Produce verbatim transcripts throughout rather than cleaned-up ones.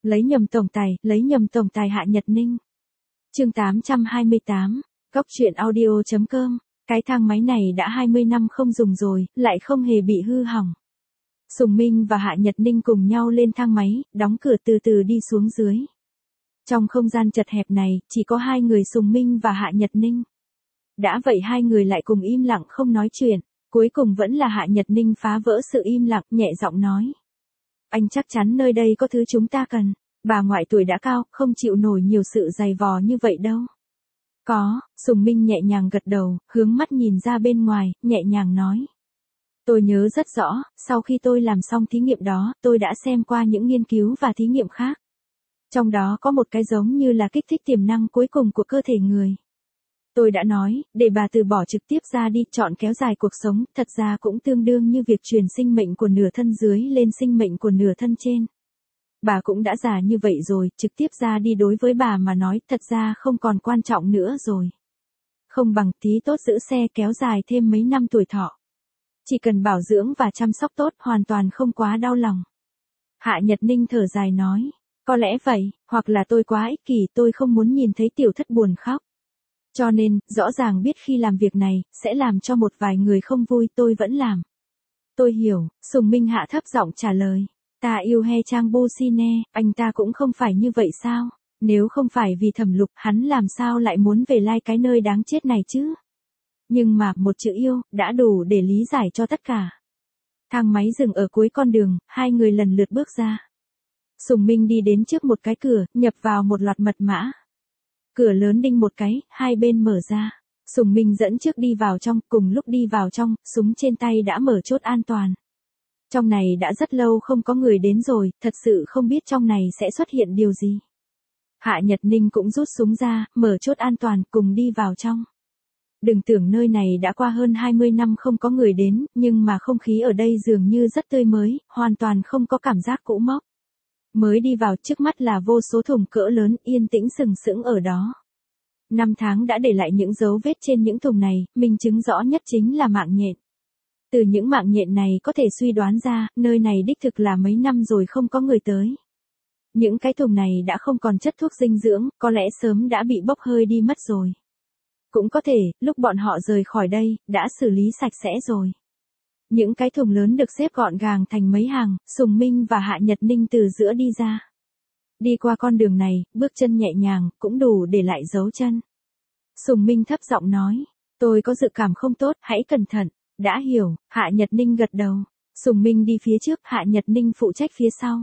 Lấy nhầm tổng tài, lấy nhầm tổng tài Hạ Nhật Ninh. Chương tám trăm hai mươi tám, Cóc truyện audio chấm com. Cái thang máy này đã hai mươi năm không dùng rồi, lại không hề bị hư hỏng. Sùng Minh và Hạ Nhật Ninh cùng nhau lên thang máy, đóng cửa từ từ đi xuống dưới. Trong không gian chật hẹp này, chỉ có hai người Sùng Minh và Hạ Nhật Ninh. Đã vậy hai người lại cùng im lặng không nói chuyện, cuối cùng vẫn là Hạ Nhật Ninh phá vỡ sự im lặng, nhẹ giọng nói. Anh chắc chắn nơi đây có thứ chúng ta cần, bà ngoại tuổi đã cao, không chịu nổi nhiều sự dày vò như vậy đâu. Có, Sùng Minh nhẹ nhàng gật đầu, hướng mắt nhìn ra bên ngoài, nhẹ nhàng nói. Tôi nhớ rất rõ, sau khi tôi làm xong thí nghiệm đó, tôi đã xem qua những nghiên cứu và thí nghiệm khác. Trong đó có một cái giống như là kích thích tiềm năng cuối cùng của cơ thể người. Tôi đã nói, để bà từ bỏ trực tiếp ra đi, chọn kéo dài cuộc sống, thật ra cũng tương đương như việc truyền sinh mệnh của nửa thân dưới lên sinh mệnh của nửa thân trên. Bà cũng đã già như vậy rồi, trực tiếp ra đi đối với bà mà nói, thật ra không còn quan trọng nữa rồi. Không bằng tí tốt giữ xe kéo dài thêm mấy năm tuổi thọ. Chỉ cần bảo dưỡng và chăm sóc tốt, hoàn toàn không quá đau lòng. Hạ Nhật Ninh thở dài nói, có lẽ vậy, hoặc là tôi quá ích kỷ, tôi không muốn nhìn thấy tiểu thất buồn khóc. Cho nên, rõ ràng biết khi làm việc này, sẽ làm cho một vài người không vui, tôi vẫn làm. Tôi hiểu, Sùng Minh hạ thấp giọng trả lời. Ta yêu He Chang Bushine, anh ta cũng không phải như vậy sao? Nếu không phải vì Thẩm Lục, hắn làm sao lại muốn về lai cái nơi đáng chết này chứ? Nhưng mà, một chữ yêu, đã đủ để lý giải cho tất cả. Thang máy dừng ở cuối con đường, hai người lần lượt bước ra. Sùng Minh đi đến trước một cái cửa, nhập vào một loạt mật mã. Cửa lớn đinh một cái, hai bên mở ra. Sùng Minh dẫn trước đi vào trong, cùng lúc đi vào trong, súng trên tay đã mở chốt an toàn. Trong này đã rất lâu không có người đến rồi, thật sự không biết trong này sẽ xuất hiện điều gì. Hạ Nhật Ninh cũng rút súng ra, mở chốt an toàn, cùng đi vào trong. Đừng tưởng nơi này đã qua hơn hai mươi năm không có người đến, nhưng mà không khí ở đây dường như rất tươi mới, hoàn toàn không có cảm giác cũ mốc. Mới đi vào trước mắt là vô số thùng cỡ lớn, yên tĩnh sừng sững ở đó. Năm tháng đã để lại những dấu vết trên những thùng này, minh chứng rõ nhất chính là mạng nhện. Từ những mạng nhện này có thể suy đoán ra, nơi này đích thực là mấy năm rồi không có người tới. Những cái thùng này đã không còn chất thuốc dinh dưỡng, có lẽ sớm đã bị bốc hơi đi mất rồi. Cũng có thể, lúc bọn họ rời khỏi đây, đã xử lý sạch sẽ rồi. Những cái thùng lớn được xếp gọn gàng thành mấy hàng, Sùng Minh và Hạ Nhật Ninh từ giữa đi ra. Đi qua con đường này, bước chân nhẹ nhàng, cũng đủ để lại dấu chân. Sùng Minh thấp giọng nói, tôi có dự cảm không tốt, hãy cẩn thận. Đã hiểu, Hạ Nhật Ninh gật đầu. Sùng Minh đi phía trước, Hạ Nhật Ninh phụ trách phía sau.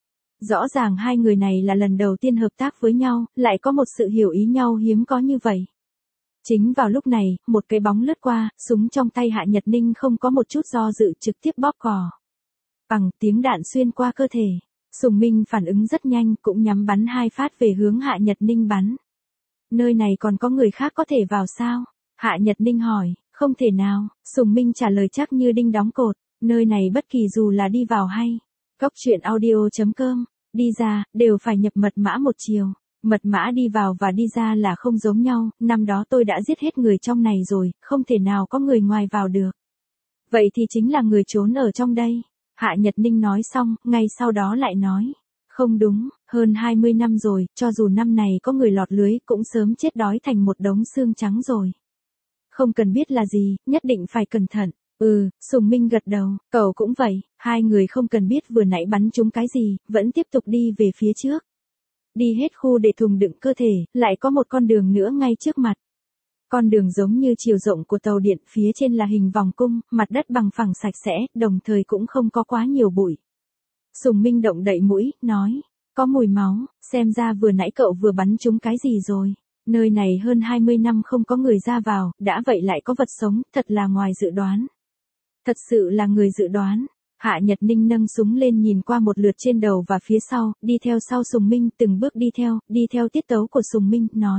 Rõ ràng hai người này là lần đầu tiên hợp tác với nhau, lại có một sự hiểu ý nhau hiếm có như vậy. Chính vào lúc này, một cái bóng lướt qua, súng trong tay Hạ Nhật Ninh không có một chút do dự, trực tiếp bóp cò. Bằng tiếng đạn xuyên qua cơ thể, Sùng Minh phản ứng rất nhanh, cũng nhắm bắn hai phát về hướng Hạ Nhật Ninh bắn. Nơi này còn có người khác có thể vào sao? Hạ Nhật Ninh hỏi. Không thể nào, Sùng Minh trả lời chắc như đinh đóng cột, nơi này bất kỳ dù là đi vào hay, Cóc truyện audio chấm com, đi ra, đều phải nhập mật mã một chiều, mật mã đi vào và đi ra là không giống nhau, năm đó tôi đã giết hết người trong này rồi, không thể nào có người ngoài vào được. Vậy thì chính là người trốn ở trong đây, Hạ Nhật Ninh nói xong, ngay sau đó lại nói, không đúng, hơn hai mươi năm rồi, cho dù năm này có người lọt lưới cũng sớm chết đói thành một đống xương trắng rồi. Không cần biết là gì, nhất định phải cẩn thận. Ừ, Sùng Minh gật đầu, cậu cũng vậy, hai người không cần biết vừa nãy bắn trúng cái gì, vẫn tiếp tục đi về phía trước. Đi hết khu để thùng đựng cơ thể, lại có một con đường nữa ngay trước mặt. Con đường giống như chiều rộng của tàu điện, phía trên là hình vòng cung, mặt đất bằng phẳng sạch sẽ, đồng thời cũng không có quá nhiều bụi. Sùng Minh động đậy mũi, nói, có mùi máu, xem ra vừa nãy cậu vừa bắn trúng cái gì rồi. Nơi này hơn hai mươi năm không có người ra vào, đã vậy lại có vật sống, thật là ngoài dự đoán. Thật sự là người dự đoán. Hạ Nhật Ninh nâng súng lên nhìn qua một lượt trên đầu và phía sau, đi theo sau Sùng Minh, từng bước đi theo, đi theo tiết tấu của Sùng Minh, nói.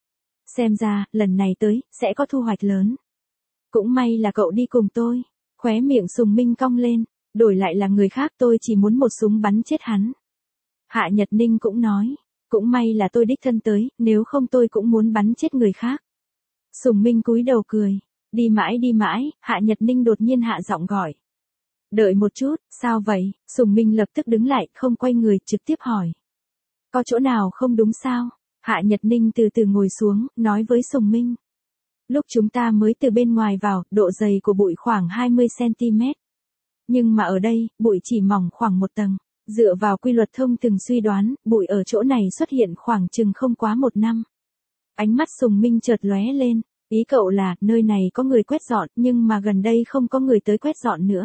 Xem ra, lần này tới, sẽ có thu hoạch lớn. Cũng may là cậu đi cùng tôi. Khóe miệng Sùng Minh cong lên, đổi lại là người khác tôi chỉ muốn một súng bắn chết hắn. Hạ Nhật Ninh cũng nói. Cũng may là tôi đích thân tới, nếu không tôi cũng muốn bắn chết người khác. Sùng Minh cúi đầu cười. Đi mãi đi mãi, Hạ Nhật Ninh đột nhiên hạ giọng gọi. Đợi một chút, sao vậy? Sùng Minh lập tức đứng lại, không quay người, trực tiếp hỏi. Có chỗ nào không đúng sao? Hạ Nhật Ninh từ từ ngồi xuống, nói với Sùng Minh. Lúc chúng ta mới từ bên ngoài vào, độ dày của bụi khoảng hai mươi xăng-ti-mét. Nhưng mà ở đây, bụi chỉ mỏng khoảng một tầng. Dựa vào quy luật thông thường suy đoán, bụi ở chỗ này xuất hiện khoảng chừng không quá một năm. Ánh mắt Sùng Minh chợt lóe lên. Ý cậu là, nơi này có người quét dọn, nhưng mà gần đây không có người tới quét dọn nữa.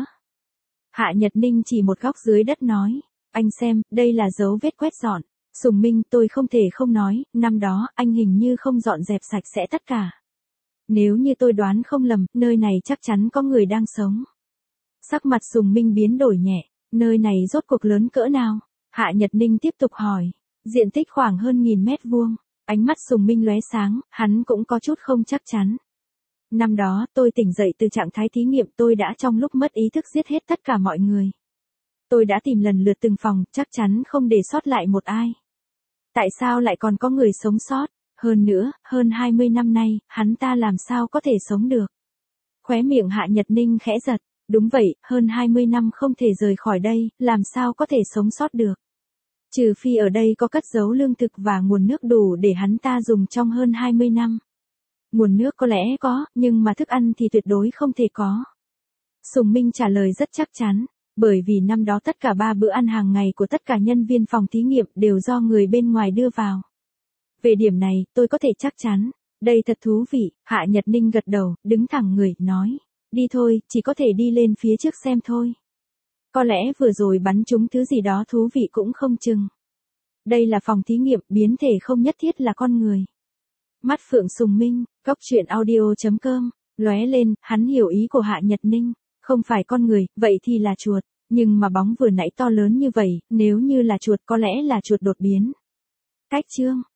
Hạ Nhật Ninh chỉ một góc dưới đất nói. Anh xem, đây là dấu vết quét dọn. Sùng Minh, tôi không thể không nói, năm đó, anh hình như không dọn dẹp sạch sẽ tất cả. Nếu như tôi đoán không lầm, nơi này chắc chắn có người đang sống. Sắc mặt Sùng Minh biến đổi nhẹ, nơi này rốt cuộc lớn cỡ nào? Hạ Nhật Ninh tiếp tục hỏi. Diện tích khoảng hơn nghìn mét vuông. Ánh mắt Sùng Minh lóe sáng, hắn cũng có chút không chắc chắn. Năm đó, tôi tỉnh dậy từ trạng thái thí nghiệm, tôi đã trong lúc mất ý thức giết hết tất cả mọi người. Tôi đã tìm lần lượt từng phòng, chắc chắn không để sót lại một ai. Tại sao lại còn có người sống sót? Hơn nữa, hơn hai mươi năm nay, hắn ta làm sao có thể sống được? Khóe miệng Hạ Nhật Ninh khẽ giật. Đúng vậy, hơn hai mươi năm không thể rời khỏi đây, làm sao có thể sống sót được? Trừ phi ở đây có cất giấu lương thực và nguồn nước đủ để hắn ta dùng trong hơn hai mươi năm. Nguồn nước có lẽ có, nhưng mà thức ăn thì tuyệt đối không thể có. Sùng Minh trả lời rất chắc chắn, bởi vì năm đó tất cả ba bữa ăn hàng ngày của tất cả nhân viên phòng thí nghiệm đều do người bên ngoài đưa vào. Về điểm này, tôi có thể chắc chắn. Đây thật thú vị, Hạ Nhật Ninh gật đầu, đứng thẳng người, nói. Đi thôi, chỉ có thể đi lên phía trước xem thôi. Có lẽ vừa rồi bắn trúng thứ gì đó thú vị cũng không chừng. Đây là phòng thí nghiệm, biến thể không nhất thiết là con người. Mắt Phượng Sùng Minh, cốc truyện audio chấm com, lóe lên, hắn hiểu ý của Hạ Nhật Ninh. Không phải con người, vậy thì là chuột. Nhưng mà bóng vừa nãy to lớn như vậy, nếu như là chuột có lẽ là chuột đột biến. Cách chương.